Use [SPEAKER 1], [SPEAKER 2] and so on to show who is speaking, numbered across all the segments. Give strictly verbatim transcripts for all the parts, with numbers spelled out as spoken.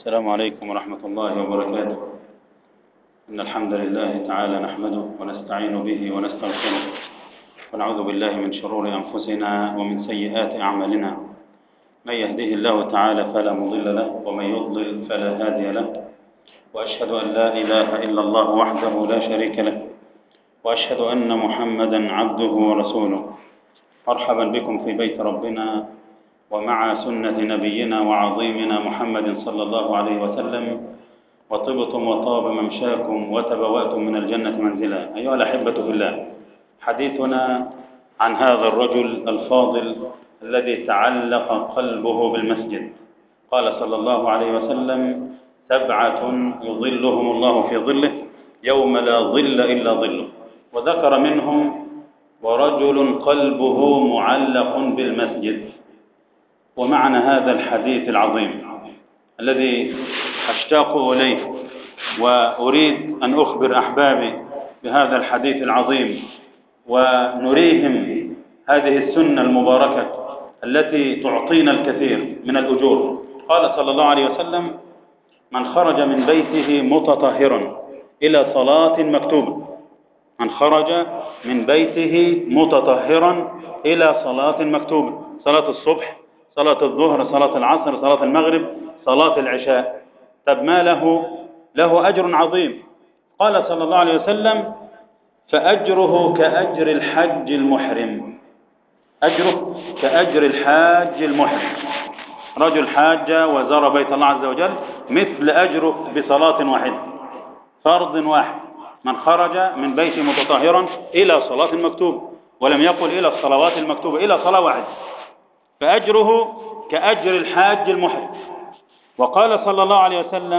[SPEAKER 1] السلام عليكم ورحمة الله وبركاته. إن الحمد لله تعالى نحمده ونستعين به ونستغفره ونعوذ بالله من شرور أنفسنا ومن سيئات أعمالنا. من يهده الله تعالى فلا مضل له ومن يضلل فلا هادي له، وأشهد أن لا إله إلا الله وحده لا شريك له، وأشهد أن محمدا عبده ورسوله. مرحبا بكم في بيت ربنا ومع سنة نبينا وعظيمنا محمد صلى الله عليه وسلم، وطبتم وطاب ممشاكم وتبوأتم من الجنة منزلا. أيها الأحبة في الله، حديثنا عن هذا الرجل الفاضل الذي تعلق قلبه بالمسجد. قال صلى الله عليه وسلم: سبعة يظلهم الله في ظله يوم لا ظل إلا ظله. وذكر منهم: ورجل قلبه معلق بالمسجد. ومعنى هذا الحديث العظيم الذي أشتاق إليه وأريد أن أخبر أحبابي بهذا الحديث العظيم ونريهم هذه السنة المباركة التي تعطينا الكثير من الأجور. قال صلى الله عليه وسلم: من خرج من بيته متطهرا إلى صلاة مكتوبة من خرج من بيته متطهرا إلى صلاة مكتوبة، صلاة الصبح، صلاة الظهر، صلاة العصر، صلاة المغرب، صلاة العشاء. طب ما له؟ له أجر عظيم. قال صلى الله عليه وسلم: فأجره كأجر الحج المحرم. أجره كأجر الحاج المحرم. رجل حاج وزار بيت الله عز وجل مثل أجره بصلاة واحدة، فرض واحد. من خرج من بيته متطهرا إلى صلاة مكتوبة، ولم يقل إلى الصلوات المكتوبة، إلى صلاة واحدة، فأجره كأجر الحاج المحرم. وقال صلى الله عليه وسلم: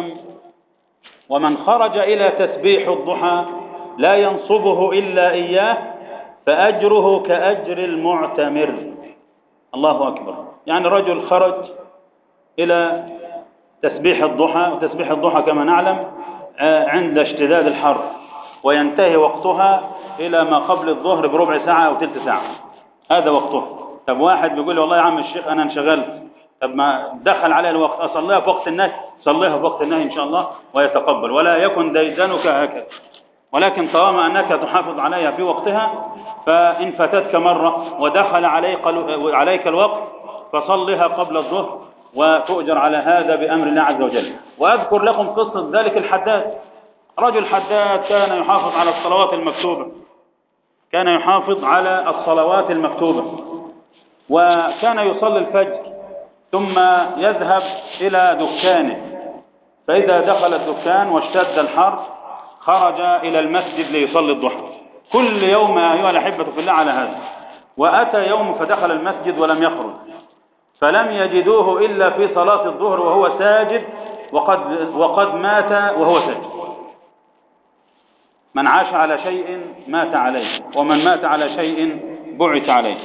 [SPEAKER 1] ومن خرج إلى تسبيح الضحى لا ينصبه إلا إياه فأجره كأجر المعتمر. الله أكبر. يعني رجل خرج إلى تسبيح الضحى، وتسبيح الضحى كما نعلم عند اشتداد الحر، وينتهي وقتها إلى ما قبل الظهر بربع ساعة أو تلت ساعة، هذا وقته. طب واحد بيقول لي: والله يا عم الشيخ أنا انشغلت. طب ما دخل عليه الوقت، أصليها في وقت النهي، صليها في وقت النهي إن شاء الله ويتقبل، ولا يكن ديدنك هكذا. ولكن طالما أنك تحافظ عليها في وقتها، فإن فاتتك مرة ودخل عليك الوقت فصلها قبل الظهر، وتؤجر على هذا بأمر الله عز وجل. وأذكر لكم قصة ذلك الحداد. رجل حداد كان يحافظ على الصلوات المكتوبة، كان يحافظ على الصلوات المكتوبة، وكان يصلي الفجر ثم يذهب إلى دكانه، فإذا دخل الدكان واشتد الحر خرج إلى المسجد ليصلي الضحى. كل يوم أيها الأحبة في الله على هذا. وأتى يوم فدخل المسجد ولم يخرج، فلم يجدوه إلا في صلاة الظهر وهو ساجد، وقد, وقد مات وهو ساجد. من عاش على شيء مات عليه، ومن مات على شيء بعث عليه.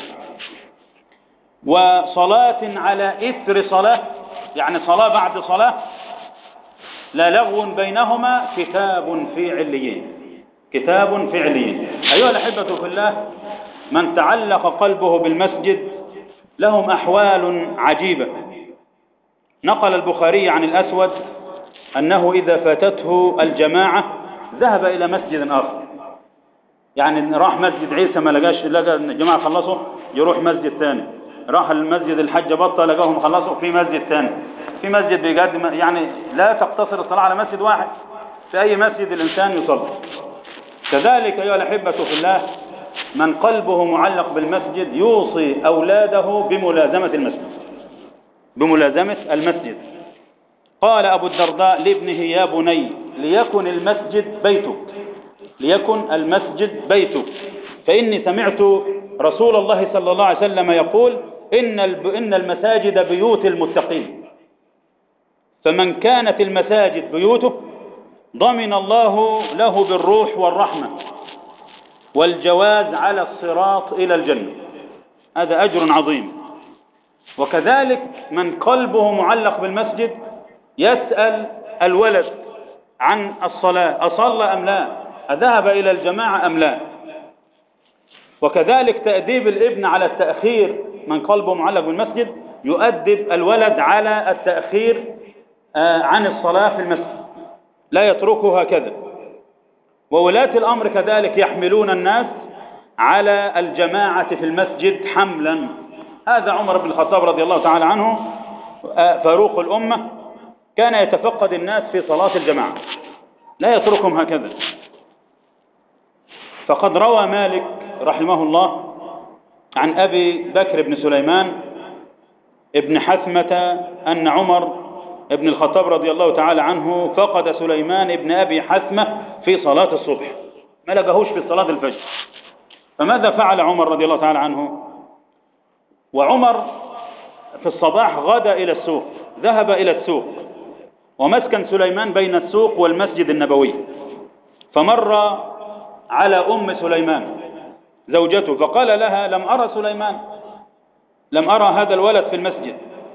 [SPEAKER 1] وصلاة على إثر صلاة، يعني صلاة بعد صلاة، لا لغو بينهما، كتاب في عليين. كتاب في عليين. أيها الأحبة في الله، من تعلق قلبه بالمسجد لهم أحوال عجيبة. نقل البخاري عن الأسود أنه إذا فاتته الجماعة ذهب إلى مسجد آخر. يعني راح مسجد عيسى ما لقاش، لقى الجماعة خلصوا يروح مسجد ثاني، راح المسجد الحج بطة لقاهم خلصوا في مسجد ثاني، في مسجد بيقدم. يعني لا تقتصر الصلاة على مسجد واحد، في أي مسجد الإنسان يصلي. كذلك أيها الأحبة في الله، من قلبه معلق بالمسجد يوصي أولاده بملازمة المسجد، بملازمة المسجد. قال أبو الدرداء لابنه: يا بني ليكن المسجد بيتك، ليكن المسجد بيتك، فإني سمعت رسول الله صلى الله عليه وسلم يقول: إن إن المساجد بيوت المتقين، فمن كانت المساجد بيوته ضمن الله له بالروح والرحمة والجواز على الصراط إلى الجنة. هذا أجر عظيم. وكذلك من قلبه معلق بالمسجد يسأل الولد عن الصلاة: أصلى أم لا؟ أذهب إلى الجماعة أم لا؟ وكذلك تأديب الابن على التأخير، من قلبه معلق بالمسجد يؤدب الولد على التأخير عن الصلاة في المسجد، لا يتركه هكذا. وولاة الأمر كذلك يحملون الناس على الجماعة في المسجد حملا. هذا عمر بن الخطاب رضي الله تعالى عنه فاروق الأمة، كان يتفقد الناس في صلاة الجماعة، لا يتركهم هكذا. فقد روى مالك رحمه الله عن أبي بكر بن سليمان ابن حثمة أن عمر ابن الخطاب رضي الله تعالى عنه فقد سليمان ابن أبي حثمة في صلاة الصبح، ما لقاهوش في صلاة الفجر. فماذا فعل عمر رضي الله تعالى عنه؟ وعمر في الصباح غدا إلى السوق، ذهب إلى السوق، ومسكن سليمان بين السوق والمسجد النبوي، فمر على أم سليمان زوجته فقال لها: لم أرى سليمان، لم أرى هذا الولد في المسجد.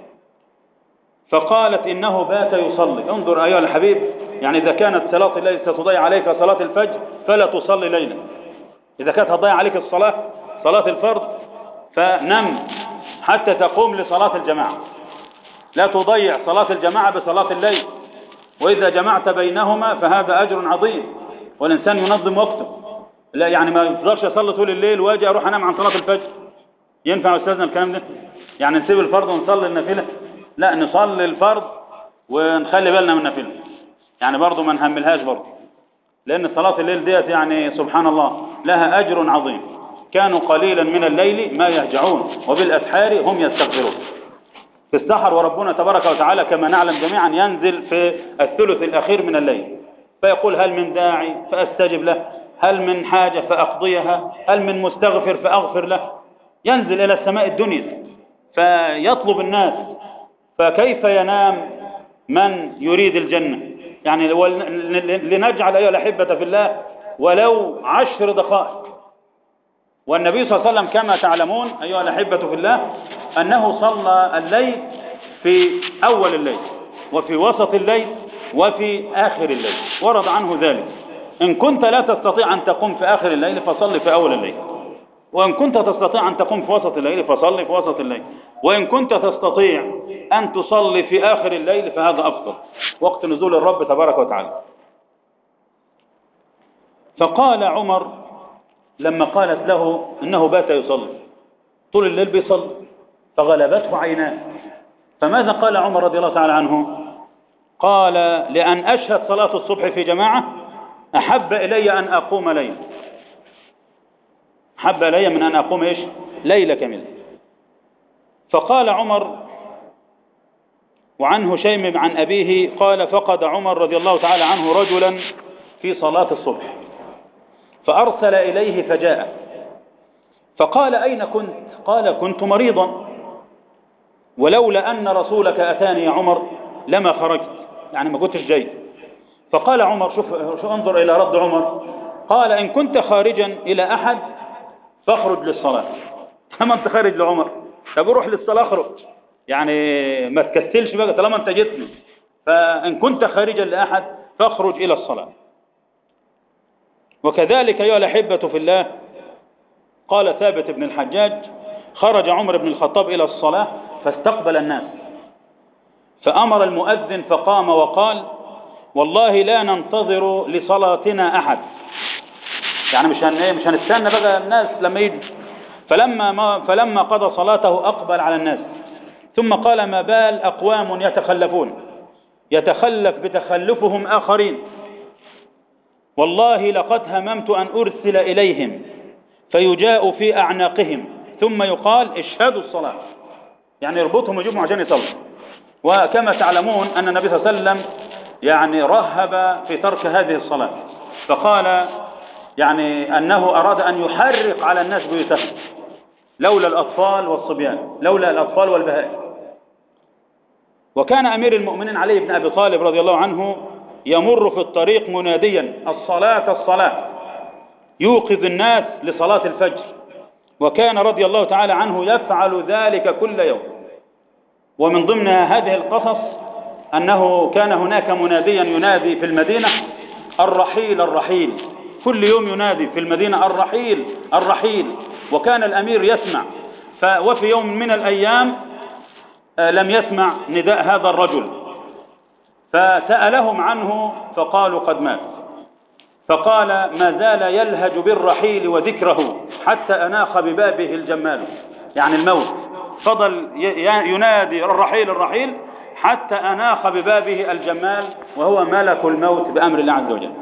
[SPEAKER 1] فقالت: إنه بات يصلي. انظر أيها الحبيب، يعني إذا كانت صلاة الليل ستضيع عليك صلاة الفجر فلا تصلي ليلا. إذا كانت هتضيع عليك الصلاة صلاة الفرض فنم حتى تقوم لصلاة الجماعة، لا تضيع صلاة الجماعة بصلاة الليل، وإذا جمعت بينهما فهذا أجر عظيم، والإنسان ينظم وقته. لا يعني ما يفضلش يصلي طول الليل واجي أروح أنام عن صلاة الفجر. ينفع يا أستاذنا الكلام ده؟ يعني نسيب الفرض ونصلي النافلة؟ لا، نصلي الفرض ونخلي بالنا من النافلة، يعني برضو ما نهملهاش برضو، لأن صلاة الليل ديت يعني سبحان الله لها أجر عظيم. كانوا قليلا من الليل ما يهجعون وبالأسحار هم يستغفرون. في السحر وربنا تبارك وتعالى كما نعلم جميعا ينزل في الثلث الأخير من الليل، فيقول: هل من داعي فأستجب له، هل من حاجة فأقضيها، هل من مستغفر فأغفر له. ينزل إلى السماء الدنيا فيطلب الناس. فكيف ينام من يريد الجنة؟ يعني لنجعل أيها الأحبة في الله ولو عشر دقائق. والنبي صلى الله عليه وسلم كما تعلمون أيها الأحبة في الله أنه صلى الليل في أول الليل وفي وسط الليل وفي آخر الليل، ورد عنه ذلك. إن كنت لا تستطيع أن تقوم في آخر الليل فصل في أول الليل، وإن كنت تستطيع أن تقوم في وسط الليل فصل في وسط الليل، وإن كنت تستطيع أن تصلي في آخر الليل فهذا أفضل وقت نزول الرب تبارك وتعالى. فقال عمر لما قالت له إنه بات يصلي طول الليل بيصلي فغلبته عيناه، فماذا قال عمر رضي الله تعالى عنه؟ قال: لأن أشهد صلاة الصبح في جماعة أحب إلي أن أقوم ليلا، أحب إلي من أن أقوم إيش؟ ليلة كاملة. فقال عمر، وعن هشيم عن أبيه قال: فقد عمر رضي الله تعالى عنه رجلا في صلاة الصبح فأرسل إليه فجاء فقال: أين كنت؟ قال: كنت مريضا، ولولا أن رسولك أتاني يا عمر لما خرجت، يعني ما كنتش جاي. فقال عمر، شوف, شوف انظر إلى رد عمر، قال: إن كنت خارجا إلى أحد فاخرج للصلاة. كما أنت خارج لعمر، طب روح للصلاة، اخرج، يعني ما تكسلش بقى طالما أنت جيتني. فإن كنت خارجا لأحد فاخرج إلى الصلاة. وكذلك أيها الأحبة في الله قال ثابت بن الحجاج: خرج عمر بن الخطاب إلى الصلاة فاستقبل الناس، فأمر المؤذن فقام وقال: والله لا ننتظر لصلاتنا أحد، يعني مش هن مش هنستنى بقى الناس لما يجوا. فلما ما فلما قضى صلاته أقبل على الناس، ثم قال: ما بال أقوام يتخلفون، يتخلف بتخلفهم آخرين، والله لقد هممت أن أرسل إليهم فيجاء في أعناقهم ثم يقال: اشهدوا الصلاة، يعني يربطهم ويجيبهم عشان يصلوا. وكما تعلمون أن النبي صلى الله عليه وسلم يعني رهب في ترك هذه الصلاة، فقال يعني أنه أراد أن يحرق على الناس بيوتهم لولا الأطفال والصبيان، لولا الأطفال والبهائم. وكان أمير المؤمنين علي بن أبي طالب رضي الله عنه يمر في الطريق مناديا: الصلاة الصلاة، يوقظ الناس لصلاة الفجر. وكان رضي الله تعالى عنه يفعل ذلك كل يوم. ومن ضمن هذه القصص أنه كان هناك مناديا ينادي في المدينة: الرحيل الرحيل، كل يوم ينادي في المدينة: الرحيل الرحيل. وكان الأمير يسمع، وفي يوم من الأيام لم يسمع نداء هذا الرجل، فسألهم عنه فقالوا قد مات. فقال ما زال يلهج بالرحيل وذكره حتى أناخ ببابه الجمال، يعني الموت، فضل ينادي الرحيل الرحيل حتى أناخ ببابه الجمال وهو ملك الموت بأمر الله عز وجل.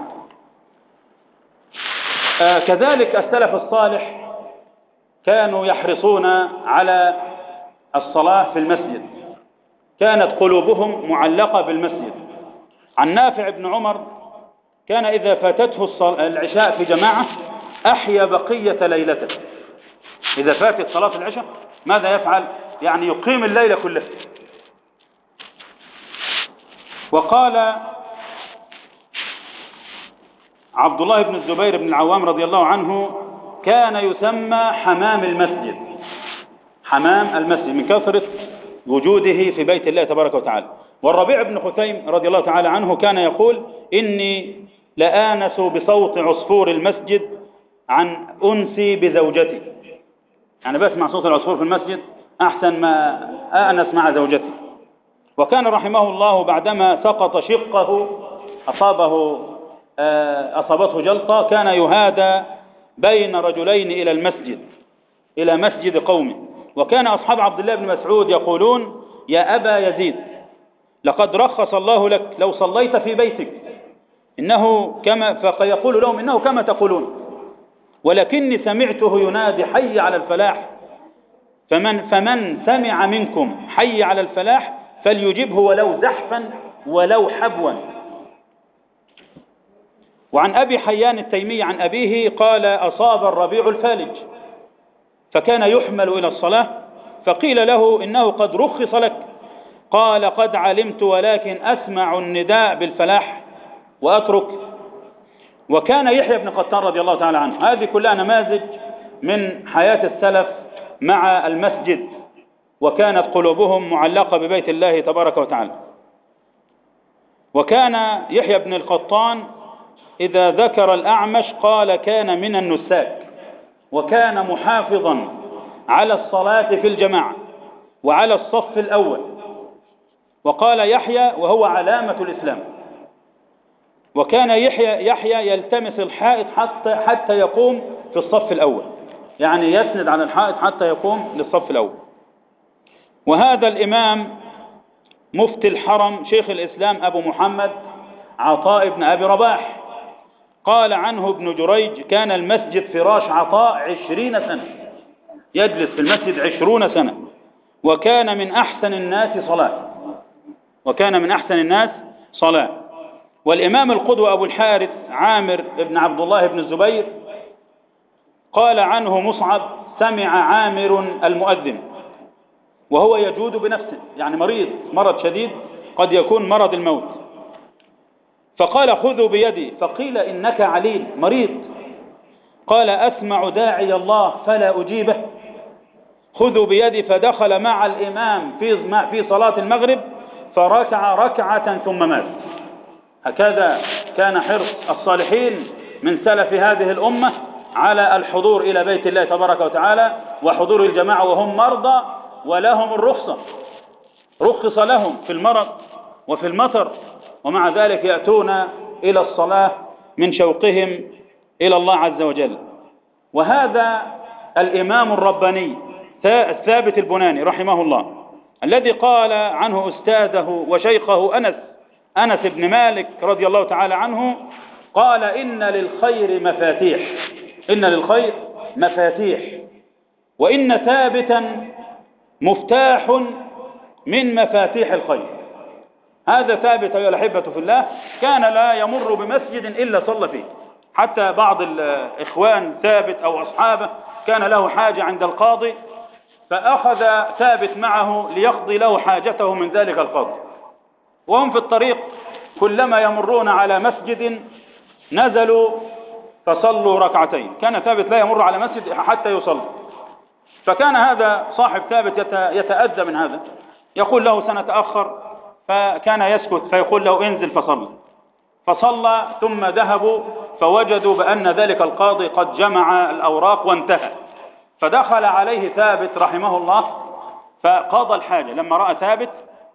[SPEAKER 1] آه كذلك السلف الصالح كانوا يحرصون على الصلاة في المسجد، كانت قلوبهم معلقة بالمسجد. عن نافع بن عمر كان إذا فاتته العشاء في جماعة أحيا بقية ليلته. إذا فاتت صلاة العشاء ماذا يفعل؟ يعني يقيم الليلة كلها. وقال عبد الله بن الزبير بن العوام رضي الله عنه كان يسمى حمام المسجد، حمام المسجد من كثرة وجوده في بيت الله تبارك وتعالى. والربيع بن خثيم رضي الله تعالى عنه كان يقول إني لآنس بصوت عصفور المسجد عن أنسي بزوجتي، يعني بسمع صوت العصفور في المسجد أحسن ما أأنس مع زوجتي. وكان رحمه الله بعدما سقط شقه أصابه أصابته جلطة كان يهادى بين رجلين إلى المسجد، إلى مسجد قوم. وكان أصحاب عبد الله بن مسعود يقولون يا أبا يزيد لقد رخص الله لك لو صليت في بيتك، إنه كما فيقول لهم إنه كما تقولون، ولكني سمعته ينادي حي على الفلاح، فمن, فمن سمع منكم حي على الفلاح فليجبه ولو زحفا ولو حبوا. وعن أبي حيان التيمي عن أبيه قال أصاب الربيع الفالج فكان يحمل إلى الصلاة فقيل له إنه قد رخص لك، قال قد علمت ولكن أسمع النداء بالفلاح وأترك. وكان يحيى بن قطان رضي الله تعالى عنه. هذه كلها نماذج من حياة السلف مع المسجد، وكانت قلوبهم معلقة ببيت الله تبارك وتعالى. وكان يحيى بن القطان إذا ذكر الأعمش قال كان من النساك، وكان محافظا على الصلاة في الجماعة وعلى الصف الأول. وقال يحيى وهو علامة الإسلام. وكان يحيى, يحيى يلتمس الحائط حتى, حتى يقوم في الصف الأول، يعني يسند على الحائط حتى يقوم للصف الأول. وهذا الإمام مفتي الحرم شيخ الإسلام أبو محمد عطاء بن أبي رباح قال عنه ابن جريج كان المسجد فراش عطاء عشرين سنة، يجلس في المسجد عشرون سنة، وكان من أحسن الناس صلاة وكان من أحسن الناس صلاة. والإمام القدوة أبو الحارث عامر بن عبد الله بن الزبير قال عنه مصعب سمع عامر المؤذن وهو يجود بنفسه، يعني مريض مرض شديد قد يكون مرض الموت، فقال خذوا بيدي، فقيل إنك عليل مريض، قال أسمع داعي الله فلا أجيبه، خذوا بيدي، فدخل مع الإمام في في صلاة المغرب فركع ركعة ثم مات. هكذا كان حرص الصالحين من سلف هذه الأمة على الحضور إلى بيت الله تبارك وتعالى وحضور الجماعة وهم مرضى ولهم الرخصة، رخص لهم في المرض وفي المطر، ومع ذلك يأتون إلى الصلاة من شوقهم إلى الله عز وجل. وهذا الإمام الرباني الثابت البناني رحمه الله الذي قال عنه أستاذه وشيخه أنس أنس بن مالك رضي الله تعالى عنه قال إن للخير مفاتيح، إن للخير مفاتيح، وإن ثابتا مفتاح من مفاتيح الخير. هذا ثابت أيها الأحبة في الله كان لا يمر بمسجد إلا صلى فيه، حتى بعض الإخوان ثابت أو أصحابه كان له حاجة عند القاضي فأخذ ثابت معه ليقضي له حاجته من ذلك القاضي، وهم في الطريق كلما يمرون على مسجد نزلوا فصلوا ركعتين، كان ثابت لا يمر على مسجد حتى يصلي. فكان هذا صاحب ثابت يتأذى من هذا، يقول له سنتأخر، فكان يسكت فيقول له انزل فصلى، فصلى ثم ذهبوا فوجدوا بأن ذلك القاضي قد جمع الأوراق وانتهى، فدخل عليه ثابت رحمه الله فقضى الحاجة. لما رأى ثابت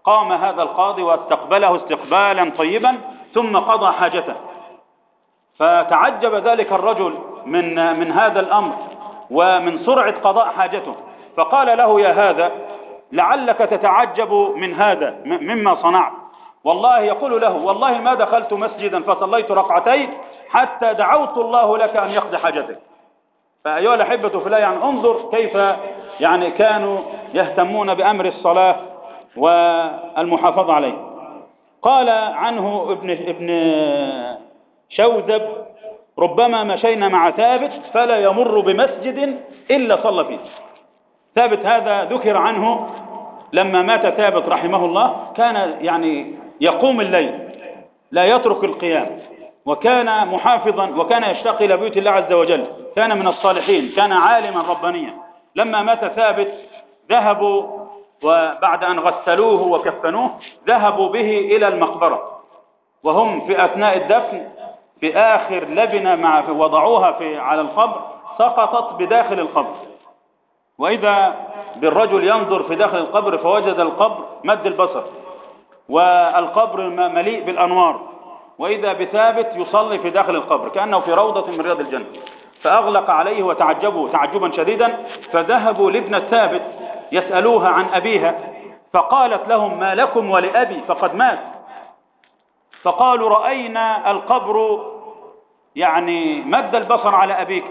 [SPEAKER 1] قام هذا القاضي واستقبله استقبالا طيبا ثم قضى حاجته. فتعجب ذلك الرجل من من هذا الأمر ومن سرعة قضاء حاجته، فقال له: يا هذا لعلك تتعجب من هذا مما صنعت. والله يقول له: والله ما دخلت مسجدا فصليت ركعتين حتى دعوت الله لك أن يقضي حاجتك. فأيها الأحبة في الله، يعني انظر كيف يعني كانوا يهتمون بأمر الصلاة والمحافظة عليه. قال عنه ابن ابن شوذب: ربما مشينا مع ثابت فلا يمر بمسجد إلا صلى فيه. ثابت هذا ذكر عنه لما مات ثابت رحمه الله كان يعني يقوم الليل لا يترك القيام، وكان محافظا وكان يشتاق إلى بيوت الله عز وجل، كان من الصالحين، كان عالما ربانيا. لما مات ثابت ذهبوا وبعد أن غسلوه وكفنوه ذهبوا به إلى المقبرة، وهم في أثناء الدفن في آخر لبنة مع وضعوها في على القبر سقطت بداخل القبر، وإذا بالرجل ينظر في داخل القبر فوجد القبر مد البصر والقبر مليء بالأنوار، وإذا بثابت يصلي في داخل القبر كأنه في روضة من رياض الجنة. فأغلق عليه وتعجبوا تعجبا شديدا، فذهبوا لابنة ثابت يسألوها عن أبيها، فقالت لهم: ما لكم ولأبي فقد مات. فقالوا: رأينا القبر يعني مد البصر على أبيك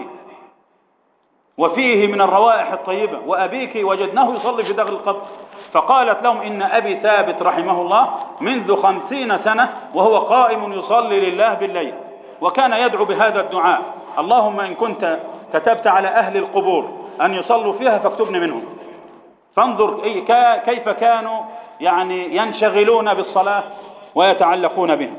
[SPEAKER 1] وفيه من الروائح الطيبة، وأبيك وجدناه يصلي في داخل القبر. فقالت لهم: إن أبي ثابت رحمه الله منذ خمسين سنة وهو قائم يصلي لله بالليل، وكان يدعو بهذا الدعاء: اللهم إن كنت كتبت على أهل القبور أن يصلوا فيها فاكتبني منهم. فانظر كيف كانوا يعني ينشغلون بالصلاة ويتعلقون بها.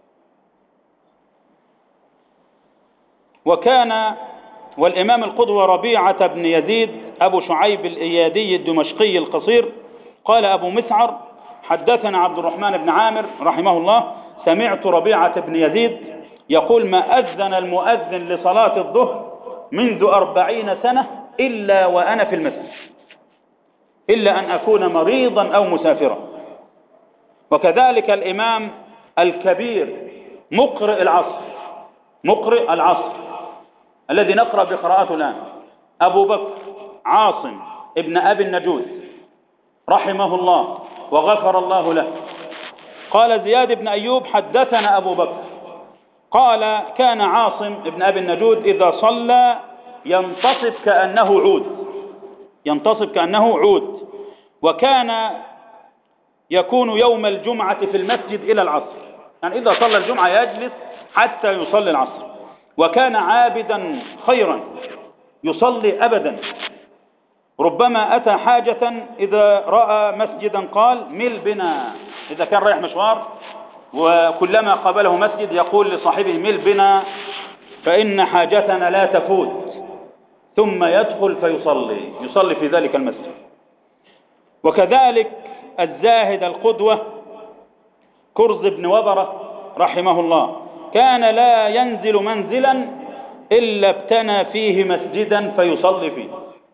[SPEAKER 1] وكان والإمام القدوة ربيعة بن يزيد أبو شعيب الإيادي الدمشقي القصير قال أبو مسعر: حدثنا عبد الرحمن بن عامر رحمه الله: سمعت ربيعة بن يزيد يقول: ما أذن المؤذن لصلاة الظهر منذ أربعين سنة إلا وأنا في المسجد، إلا أن أكون مريضا أو مسافرا. وكذلك الإمام الكبير مقرئ العصر مقرئ العصر الذي نقرأ بقراءته الآن أبو بكر عاصم ابن أبي النجود رحمه الله وغفر الله له. قال زياد بن أيوب: حدثنا أبو بكر قال: كان عاصم ابن أبي النجود إذا صلى ينتصب كأنه عود ينتصب كأنه عود وكان يكون يوم الجمعة في المسجد إلى العصر، يعني إذا صلى الجمعة يجلس حتى يصلي العصر. وكان عابدا خيرا يصلي أبدا، ربما أتى حاجة إذا رأى مسجدا قال: مل بنا. إذا كان رايح مشوار وكلما قابله مسجد يقول لصاحبه: مل بنا فإن حاجتنا لا تفوت، ثم يدخل فيصلي يصلي في ذلك المسجد. وكذلك الزاهد القدوة كرز بن وبرة رحمه الله كان لا ينزل منزلا إلا ابتنى فيه مسجدا فيصلي فيه،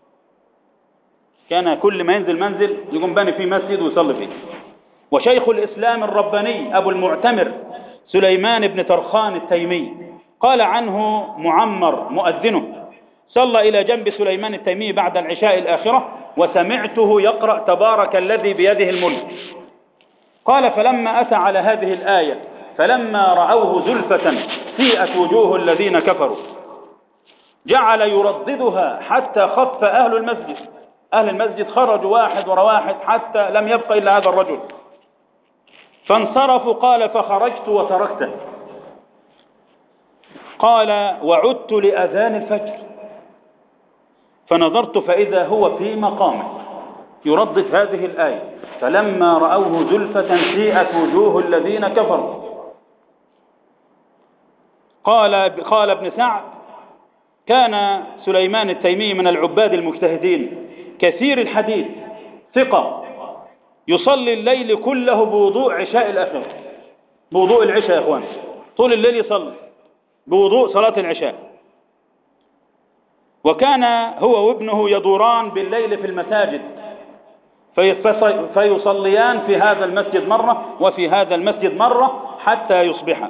[SPEAKER 1] كان كل ما ينزل منزل يقوم بني فيه مسجد ويصلي فيه. وشيخ الإسلام الرباني أبو المعتمر سليمان بن ترخان التيمي قال عنه معمر مؤذنه: صلى إلى جنب سليمان التيمي بعد العشاء الآخرة وسمعته يقرأ تبارك الذي بيده الملك. قال: فلما أتى على هذه الآية فلما رأوه زلفة سيئت وجوه الذين كفروا جعل يرددها حتى خف أهل المسجد أهل المسجد خرجوا واحد ورا واحد حتى لم يبق إلا هذا الرجل، فانصرفوا. قال: فخرجت وتركته. قال: وعدت لأذان الفجر فنظرت فإذا هو في مقامه يردد هذه الآية: فلما رأوه زلفة سيئت وجوه الذين كفروا. قال قال ابن سعد: كان سليمان التيمي من العباد المجتهدين كثير الحديث ثقة، يصلي الليل كله بوضوء عشاء الآخرة، بوضوء العشاء يا إخوان، طول الليل يصلي بوضوء صلاة العشاء. وكان هو وابنه يدوران بالليل في المساجد فيصليان في هذا المسجد مرة وفي هذا المسجد مرة حتى يصبح.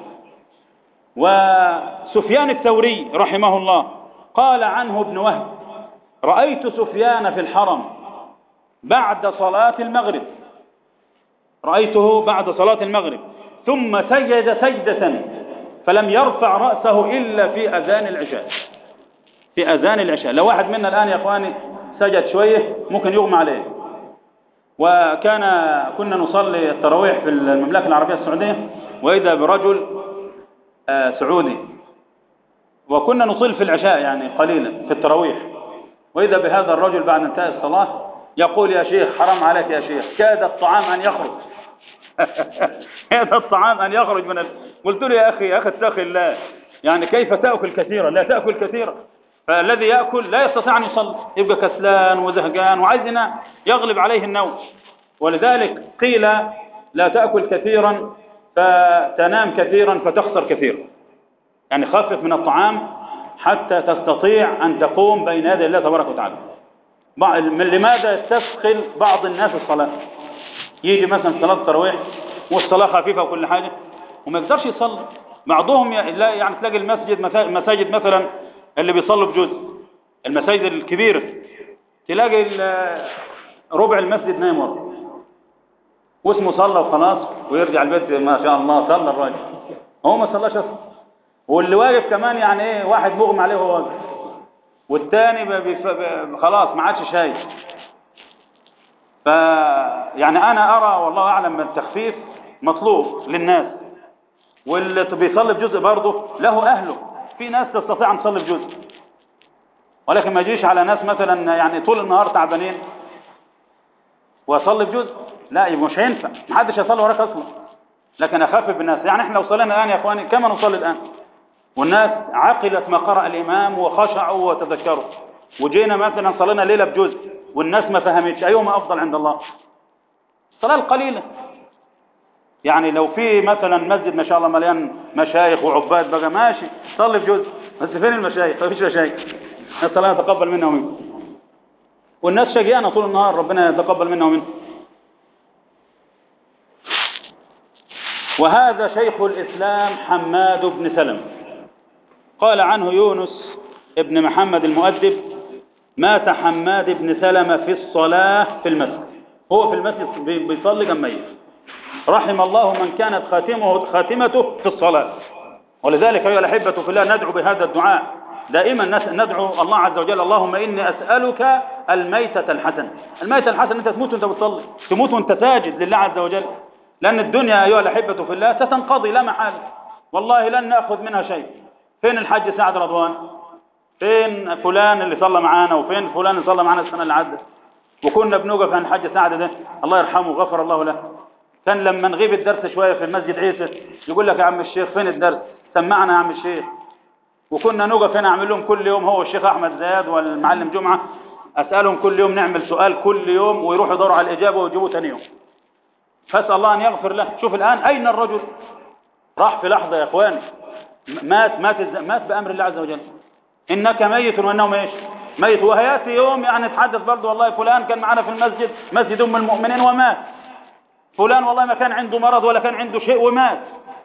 [SPEAKER 1] وسفيان الثوري رحمه الله قال عنه ابن وهب: رأيت سفيان في الحرم بعد صلاة المغرب، رأيته بعد صلاة المغرب ثم سجد سجدة فلم يرفع رأسه إلا في أذان العشاء. في أذان العشاء. لو واحد منا الآن يا أخواني سجد شوية ممكن يغمى عليه. وكان كنا نصلي التراويح في المملكة العربية السعودية، وإذا برجل سعودي، وكنا نصلي في العشاء يعني قليلا في التراويح، وإذا بهذا الرجل بعد انتهاء الصلاة يقول: يا شيخ حرام عليك يا شيخ، كاد الطعام أن يخرج. كاد الطعام أن يخرج من ال... قلت له: يا أخي يا أخي اتق الله، يعني كيف تأكل كثيرا؟ لا تأكل كثيرا. فالذي يأكل لا يستطيع أن يصلي، يبقى كسلان وزهقان وعايز ينام، يغلب عليه النوم. ولذلك قيل: لا تأكل كثيرا فتنام كثيرا فتخسر كثيرا. يعني خفف من الطعام حتى تستطيع أن تقوم بين يدي الله تبارك وتعالى. من لماذا يستثقل بعض الناس الصلاة؟ يجي مثلا صلاة التراويح والصلاة خفيفة وكل حاجة وما يقدرش يصلي. بعضهم يعني تلاقي المسجد مساجد مثلا اللي بيصلوا بجزء، المساجد الكبيرة تلاقي ربع المسجد نايم ورا واسمه صلى وخلاص ويرجع البيت ما شاء الله صلى الراجل، هو ما صلاش اصلا. واللي واقف كمان يعني ايه، واحد مغمى عليه وهو واقف، والتاني خلاص ما عادش شايف. ف يعني انا ارى والله اعلم التخفيف مطلوب للناس، واللي بيصلي بجزء برضه له اهله. في ناس تستطيع ان تصلي بجزء، ولكن ما يجيش على ناس مثلا يعني طول النهار تعبانين واصلي بجزء، لا يبقى مش هينفع، محدش يصلي وراك اصلا. لكن اخفف بالناس. يعني احنا لو صلينا الان يا اخواني كما نصلي الان، والناس عقلت ما قرأ الامام وخشعوا وتذكروا، وجينا مثلا صلينا ليله بجزء والناس ما فهمتش، ايهما افضل عند الله؟ الصلاه القليله. يعني لو في مثلا مسجد ما شاء الله مليان مشايخ وعباد بقى ماشي صلي بجزء، بس فين المشايخ؟ ما فيش مشايخ. الصلاه يتقبل منا ومنكم، والناس شقيانه طول النهار، ربنا يتقبل منا ومنكم. وهذا شيخ الإسلام حماد بن سلمة قال عنه يونس ابن محمد المؤدب: مات حماد بن سلمة في الصلاة في المسجد، هو في المسجد بيصلي كان ميت. رحم الله من كانت خاتمه خاتمته في الصلاة. ولذلك أيها الأحبة في الله ندعو بهذا الدعاء دائما، ندعو الله عز وجل: اللهم إني أسألك الميتة الحسنة. الميتة الحسنة أنت تموت وأنت بتصلي، تموت وأنت ساجد لله عز وجل، لأن الدنيا أيها الأحبة في الله ستنقضي لا محالة، والله لن نأخذ منها شيء. فين الحاج سعد رضوان؟ فين فلان اللي صلى معانا؟ وفين فلان اللي صلى معانا السنة اللي عدت؟ وكنا بنوقف عن الحاج سعد ده الله يرحمه غفر الله له، كان لما نغيب الدرس شوية في المسجد عيسى يقول لك: يا عم الشيخ فين الدرس؟ سمعنا يا عم الشيخ. وكنا نوقف هنا أعمل لهم كل يوم، هو الشيخ أحمد زياد والمعلم جمعة، أسألهم كل يوم، نعمل سؤال كل يوم ويروحوا يدوروا على الإجابة ويجيبوه ثاني يوم. فاسأل الله أن يغفر له. شوف الآن أين الرجل؟ راح في لحظة يا إخواني، مات مات مات بأمر الله عز وجل. إنك ميت وإنه ميت ميت. وهياتي يوم يعني نتحدث برضه: والله فلان كان معنا في المسجد، مسجد أم المؤمنين، ومات. فلان والله ما كان عنده مرض ولا كان عنده شيء ومات.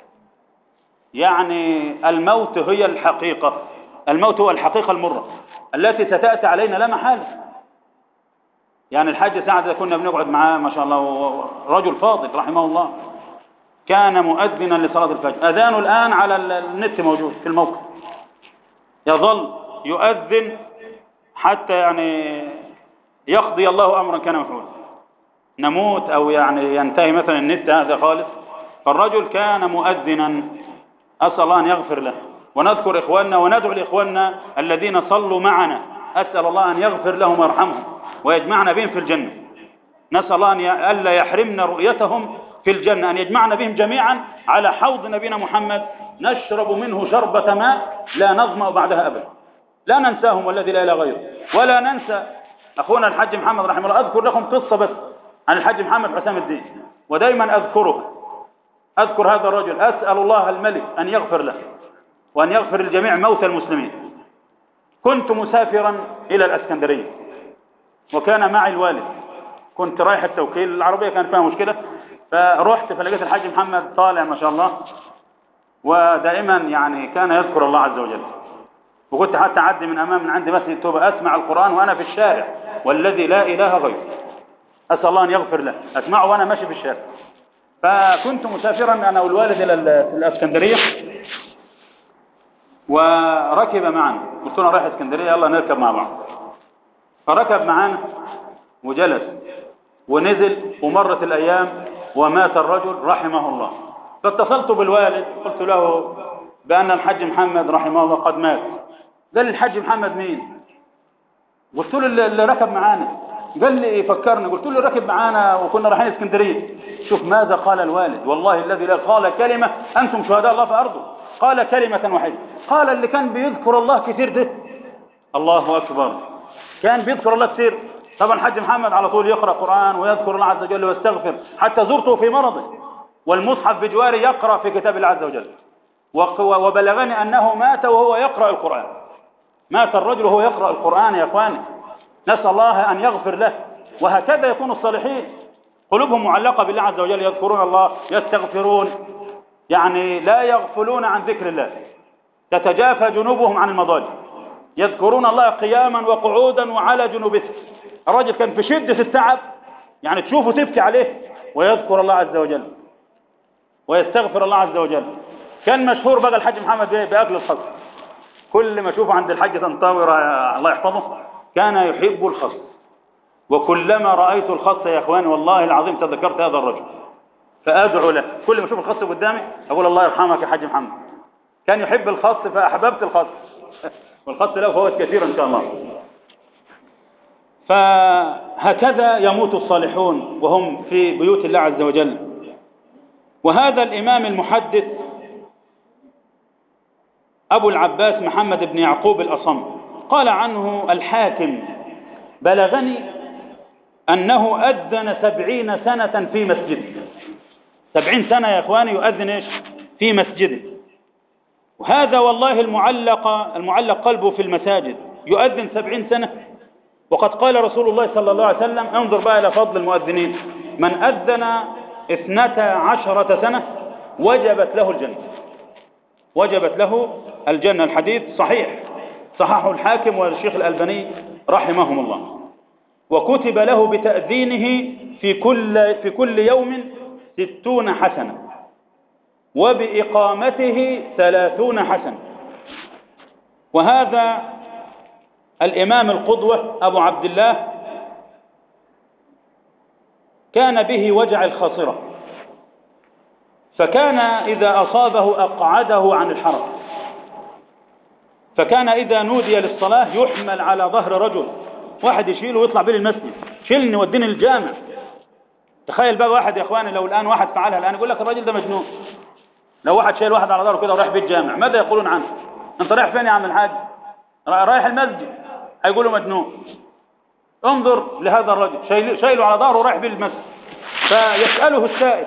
[SPEAKER 1] يعني الموت هي الحقيقة، الموت هو الحقيقة المرة التي ستأتي علينا لا محالة. يعني الحاج سعد كنا بنقعد معاه ما شاء الله، رجل فاضل رحمه الله، كان مؤذنا لصلاة الفجر. أذانه الآن على النت موجود في الموقع، يظل يؤذن حتى يعني يقضي الله أمرا كان مفعولا، نموت أو يعني ينتهي مثلا النت هذا خالص. فالرجل كان مؤذنا، أسأل الله أن يغفر له. ونذكر إخواننا وندعو لإخواننا الذين صلوا معنا، أسأل الله أن يغفر لهم ويرحمهم ويجمعنا بهم في الجنة. نسأل الله أن ألا يحرمنا رؤيتهم في الجنة، أن يجمعنا بهم جميعا على حوض نبينا محمد نشرب منه شربة ماء لا نظمأ بعدها أبدا. لا ننساهم والذي لا إله غيره، ولا ننسى أخونا الحاج محمد رحمه الله. أذكر لكم قصة بس عن الحاج محمد حسام الدين، ودائما أذكره، أذكر هذا الرجل، أسأل الله الملك أن يغفر له وأن يغفر لجميع موتى المسلمين. كنت مسافرا إلى الأسكندرية، وكان معي الوالد، كنت رايح التوكيل، العربية كان فيها مشكلة، فرحت فلقيت الحاج محمد طالع ما شاء الله، ودائما يعني كان يذكر الله عز وجل. وكنت حتى أعدي من أمام من عندي مسجد التوبة أسمع القرآن وأنا في الشارع، والذي لا إله غيره، أسأل الله أن يغفر له، أسمعه وأنا ماشي في الشارع. فكنت مسافرا أنا والوالد إلى الإسكندرية، وركب معنا، قلت له رايح اسكندرية يلا نركب مع بعض. فركب معنا وجلس ونزل، ومرت الأيام ومات الرجل رحمه الله. فاتصلت بالوالد قلت له بأن الحاج محمد رحمه الله قد مات. قال لي الحاج محمد مين؟ قلت له اللي ركب معانا. قال لي فكرني، قلت له ركب معانا وكنا رايحين اسكندرية. شوف ماذا قال الوالد، والله الذي لا قال كلمة، أنتم شهداء الله في أرضه، قال كلمة واحدة، قال اللي كان بيذكر الله كثير ده. الله أكبر، كان بيذكر الله كثير. طبعا الحاج محمد على طول يقرأ قرآن ويذكر الله عز وجل ويستغفر، حتى زرته في مرضه والمصحف بجواره يقرأ في كتاب الله عز وجل. وبلغني أنه مات وهو يقرأ القرآن، مات الرجل وهو يقرأ القرآن يا أخواني. نسأل الله أن يغفر له. وهكذا يكون الصالحين، قلوبهم معلقة بالله عز وجل، يذكرون الله، يستغفرون، يعني لا يغفلون عن ذكر الله، تتجافى جنوبهم عن المضاجع، يذكرون الله قياما وقعودا وعلى جنوبهم. الرجل كان في شدة التعب، يعني تشوفه تبكي عليه، ويذكر الله عز وجل ويستغفر الله عز وجل. كان مشهور بقى الحاج محمد بأكل الخس، كل ما اشوفه عند الحاج طنطاوي الله يحفظه كان يحب الخس. وكلما رأيت الخس يا اخواني والله العظيم تذكرت هذا الرجل فأدعو له. كل ما اشوف الخس قدامي اقول الله يرحمك يا حاج محمد، كان يحب الخس فأحببت الخس والخس له فوائد كثيرة ان شاء الله. فهكذا يموت الصالحون وهم في بيوت الله عز وجل. وهذا الإمام المحدث أبو العباس محمد بن يعقوب الأصم قال عنه الحاكم بلغني أنه أذن سبعين سنة في مسجده. سبعين سنة يا إخواني يؤذن إيش؟ في مسجده. وهذا والله المعلق المعلق قلبه في المساجد يؤذن سبعين سنة. وقد قال رسول الله صلى الله عليه وسلم، انظر بقى إلى فضل المؤذنين، من أذن اثنتا عشرة سنة وجبت له الجنة، وجبت له الجنة. الحديث صحيح، صححه الحاكم والشيخ الألباني رحمهم الله. وكتب له بتأذينه في كل في كل يوم ستون حسنة، وبإقامته ثلاثون حسنة. وهذا الإمام القدوة أبو عبد الله كان به وجع الخاصرة، فكان إذا أصابه أقعده عن الحرم، فكان إذا نودي للصلاة يحمل على ظهر رجل، واحد يشيله ويطلع به المسجد، شيلني وديني الجامع. تخيل بقى واحد يا إخواني، لو الآن واحد فعلها الآن يقول لك الراجل ده مجنون. لو واحد شايل واحد على ظهره كده ورايح بيت جامع، ماذا يقولون عنه؟ أنت رايح فين يا عم الحاج؟ رايح المسجد، هيقولوا مجنون. انظر لهذا الرجل شايله على ظهره ورايح به المسجد. فيسأله السائل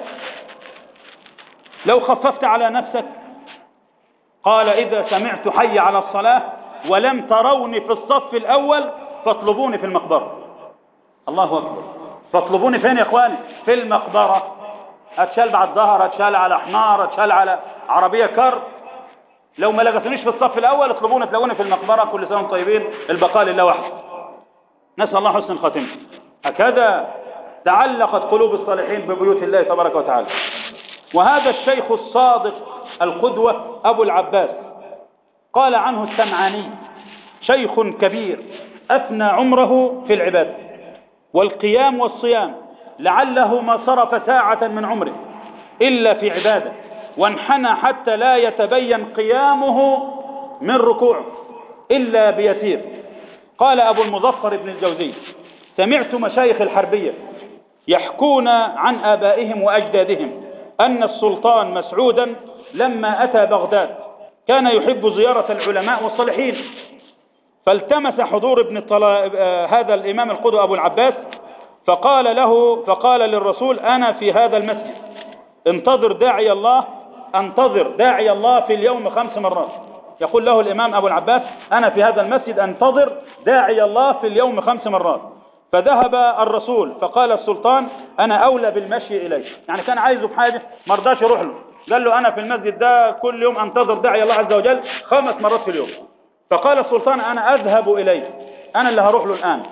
[SPEAKER 1] لو خففت على نفسك؟ قال إذا سمعت حي على الصلاة ولم تروني في الصف الأول فاطلبوني في المقبرة. الله أكبر، فاطلبوني فين يا إخواني؟ في المقبرة. أتشال بعد ظهر، أتشال على حمار، أتشال على عربية كر، لو ما لقيتنيش في الصف الأول اطلبوني تلاقوني في المقبرة. كل سنة طيبين، البقاء لله وحده. نسأل الله حسن الخاتمة. هكذا تعلقت قلوب الصالحين ببيوت الله تبارك وتعالى. وهذا الشيخ الصادق القدوة أبو العباس قال عنه السمعاني شيخ كبير أفنى عمره في العبادة والقيام والصيام، لعله ما صرف ساعة من عمره إلا في عبادة، وانحنى حتى لا يتبين قيامه من ركوعه إلا بيسير. قال أبو المظفر بن الجوزي سمعت مشايخ الحربية يحكون عن آبائهم وأجدادهم أن السلطان مسعودا لما أتى بغداد كان يحب زيارة العلماء والصالحين، فالتمس حضور ابن الطلا... هذا الإمام القدوة أبو العباس، فقال له فقال للرسول أنا في هذا المسجد انتظر داعي الله انتظر داعي الله في اليوم خمس مرات. يقول له الإمام أبو العباس أنا في هذا المسجد انتظر داعي الله في اليوم خمس مرات،
[SPEAKER 2] فذهب الرسول فقال السلطان أنا أولى بالمشي إليه، يعني كان عايزه بحاجة ما رضاش يروح له، قال له أنا في المسجد ده كل يوم أنتظر داعي الله عز وجل خمس مرات في اليوم. فقال السلطان أنا أذهب إليه، أنا اللي هروح له الآن.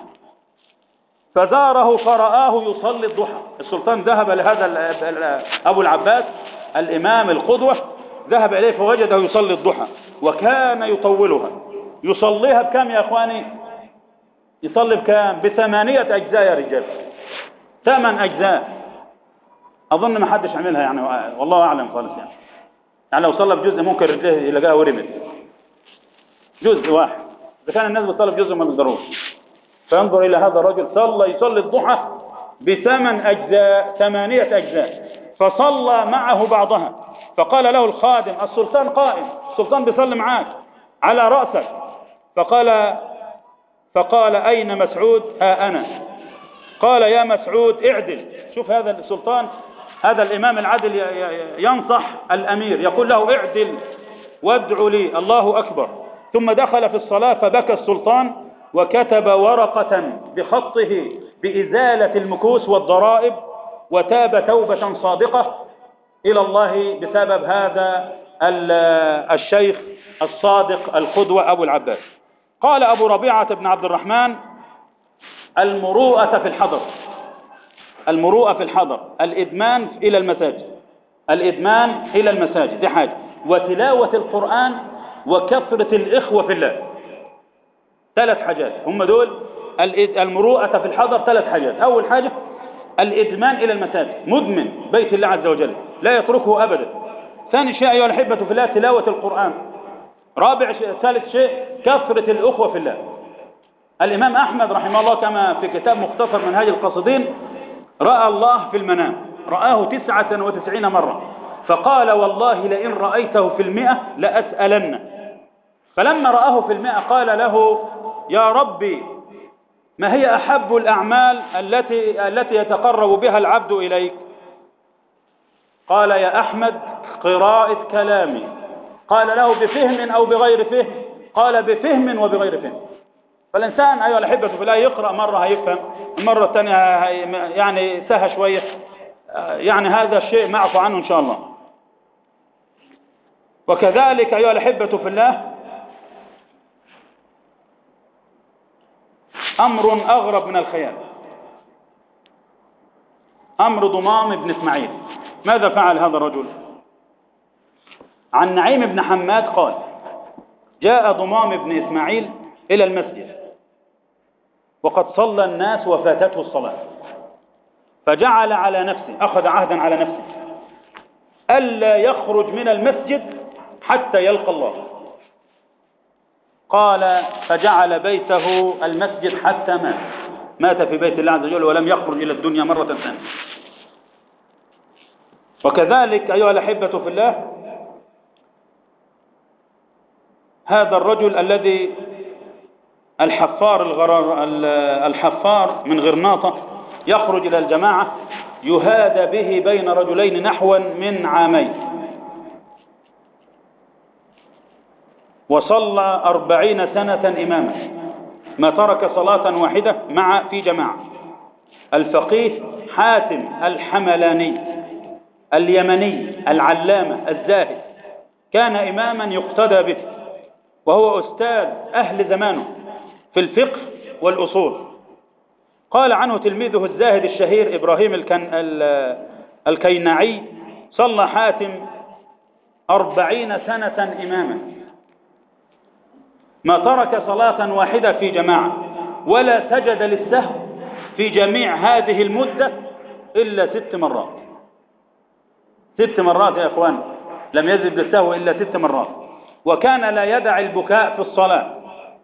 [SPEAKER 2] فزاره فرآه يصلي الضحى. السلطان ذهب لهذا أبو العباس الإمام القدوة، ذهب إليه فوجده يصلي الضحى وكان يطولها. يصليها بكام يا أخواني؟ يصلي بكام؟ بثمانية أجزاء يا رجال، ثمان أجزاء. أظن ما حدش عملها يعني، والله أعلم خالص يعني. يعني لو صلى بجزء ممكن رجليه يلاقيها ورمت، جزء واحد. إذا كان الناس بتصلي بجزء ما بيقدروش. فينظر إلى هذا الرجل صلى يصلي الضحى بثمان أجزاء، ثمانية أجزاء. فصلى معه بعضها، فقال له الخادم السلطان قائم، السلطان بيصلي معاك على رأسك. فقال فقال أين مسعود؟ ها أنا. قال يا مسعود اعدل. شوف هذا السلطان، هذا الإمام العادل ينصح الأمير، يقول له اعدل وادعو لي، الله أكبر. ثم دخل في الصلاة فبكى السلطان وكتب ورقة بخطه بإزالة المكوس والضرائب، وتاب توبة صادقة إلى الله بسبب هذا الشيخ الصادق القدوة أبو العباس. قال أبو ربيعة بن عبد الرحمن المروءة في الحضر، المروءة في الحضر، الإدمان إلى المساجد، الإدمان إلى المساجد دي حاجة، وتلاوة القرآن وكثرة الإخوة في الله، ثلاث حاجات هم دول. المروءة في الحضر ثلاث حاجات. أول حاجة الإدمان إلى المساجد، مدمن بيت الله عز وجل لا يتركه أبدا. ثاني شيء أيها الأحبة في الله تلاوة القرآن. رابع شيء ثالث شيء كثرة الأخوة في الله. الإمام أحمد رحمه الله كما في كتاب مختصر منهاج القاصدين رأى الله في المنام، رآه تسعة وتسعين مرة، فقال والله لئن رأيته في المئة لأسألن. فلما رآه في المئة قال له يا ربي ما هي أحب الأعمال التي التي يتقرب بها العبد إليك؟ قال يا أحمد قراءة كلامي. قال له بفهم أو بغير فهم؟ قال بفهم وبغير فهم. فالإنسان أيها الأحبة في الله يقرأ مرة هيفهم، المرة الثانية يعني سهى شوية، يعني هذا الشيء معفو عنه إن شاء الله. وكذلك أيها الأحبة في الله أمر أغرب من الخيال، أمر ضمام بن إسماعيل. ماذا فعل هذا الرجل؟ عن نعيم بن حماد قال جاء ضمام بن إسماعيل إلى المسجد وقد صلى الناس وفاتته الصلاة، فجعل على نفسه، أخذ عهدا على نفسه ألا يخرج من المسجد حتى يلقى الله. قال فجعل بيته المسجد حتى مات، مات في بيت الله عز وجل ولم يخرج إلى الدنيا مرة ثانية. وكذلك أيها الأحبة في الله هذا الرجل الذي الحفار الغرار الحفار من غرناطة يخرج إلى الجماعة يهادى به بين رجلين نحوا من عامين، وصلى أربعين سنة إماما ما ترك صلاة واحدة مع في جماعة. الفقيه حاتم الحملاني اليمني العلامة الزاهد كان إماما يقتدى به، وهو أستاذ أهل زمانه في الفقه والأصول. قال عنه تلميذه الزاهد الشهير إبراهيم الكن... الكينعي صلى حاتم أربعين سنة إماما ما ترك صلاة واحدة في جماعة، ولا سجد للسهو في جميع هذه المدة إلا ست مرات. ست مرات يا أخوان، لم يزد للسهو إلا ست مرات. وكان لا يدع البكاء في الصلاة.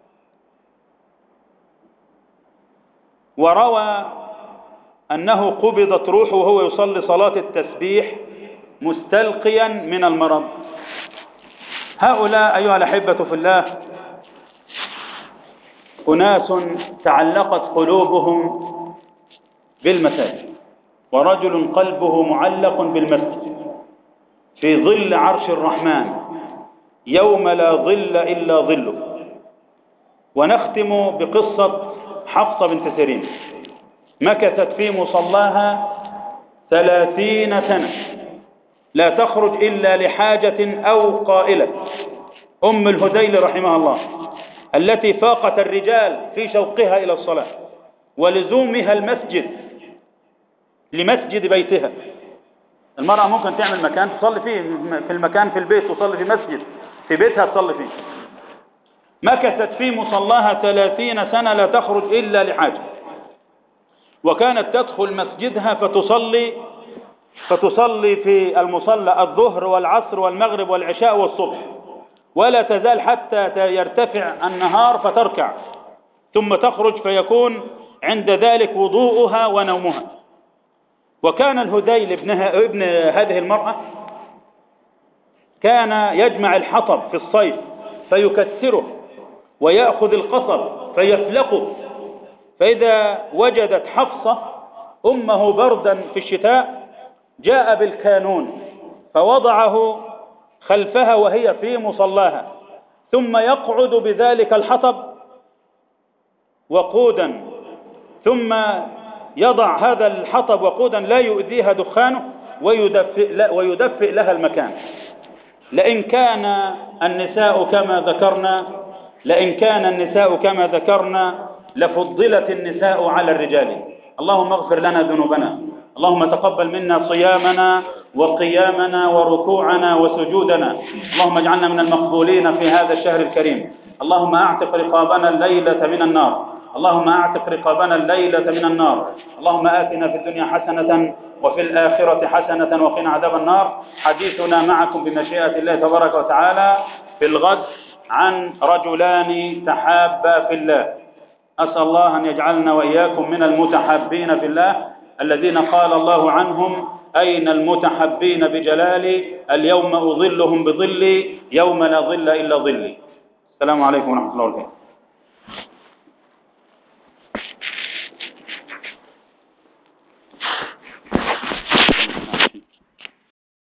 [SPEAKER 2] وروى أنه قبضت روحه وهو يصلي صلاة التسبيح مستلقيا من المرض. هؤلاء أيها الأحبة في الله أناس تعلقت قلوبهم بالمساجد، ورجل قلبه معلق بالمسجد في ظل عرش الرحمن يوم لا ظل إلا ظله. ونختم بقصة حفصة بنت سيرين. مكثت في مصلاها ثلاثين سنة لا تخرج إلا لحاجة أو قائلة. أم الهذيل رحمها الله التي فاقت الرجال في شوقها إلى الصلاة ولزومها المسجد لمسجد بيتها. المرأة ممكن تعمل مكان تصلي فيه، في المكان في البيت تصلي في مسجد في بيتها تصلي فيه. مكثت في مصلاها ثلاثين سنة لا تخرج إلا لحاجة، وكانت تدخل مسجدها فتصلي فتصلي في المصلى الظهر والعصر والمغرب والعشاء والصبح، ولا تزال حتى يرتفع النهار فتركع، ثم تخرج فيكون عند ذلك وضوءها ونومها. وكان الهذيل ابنها ابن هذه المرأة كان يجمع الحطب في الصيف فيكسره ويأخذ القصب فيفلقه، فإذا وجدت حفصة أمه بردا في الشتاء جاء بالكانون فوضعه خلفها وهي في مصلاها، ثم يقعد بذلك الحطب وقودا، ثم يضع هذا الحطب وقودا لا يؤذيها دخانه ويدفئ, ويدفئ لها المكان. لئن كان النساء كما ذكرنا لئن كان النساء كما ذكرنا لفضلت النساء على الرجال. اللهم اغفر لنا ذنوبنا، اللهم تقبل منا صيامنا وقيامنا وركوعنا وسجودنا، اللهم اجعلنا من المقبولين في هذا الشهر الكريم. اللهم اعتق رقابنا الليلة من النار، اللهم اعتق رقابنا الليلة من النار. اللهم آتنا في الدنيا حسنة وفي الآخرة حسنة وقنا عذاب النار. حديثنا معكم بمشيئة الله تبارك وتعالى في الغد عن رجلان تحابا في الله. أسأل الله أن يجعلنا وإياكم من المتحابين في الله الذين قال الله عنهم: أين المتحبين بجلالي؟ اليوم أظلهم بظلي يوم لا ظل إلا ظلي. السلام عليكم ورحمة الله وبركاته.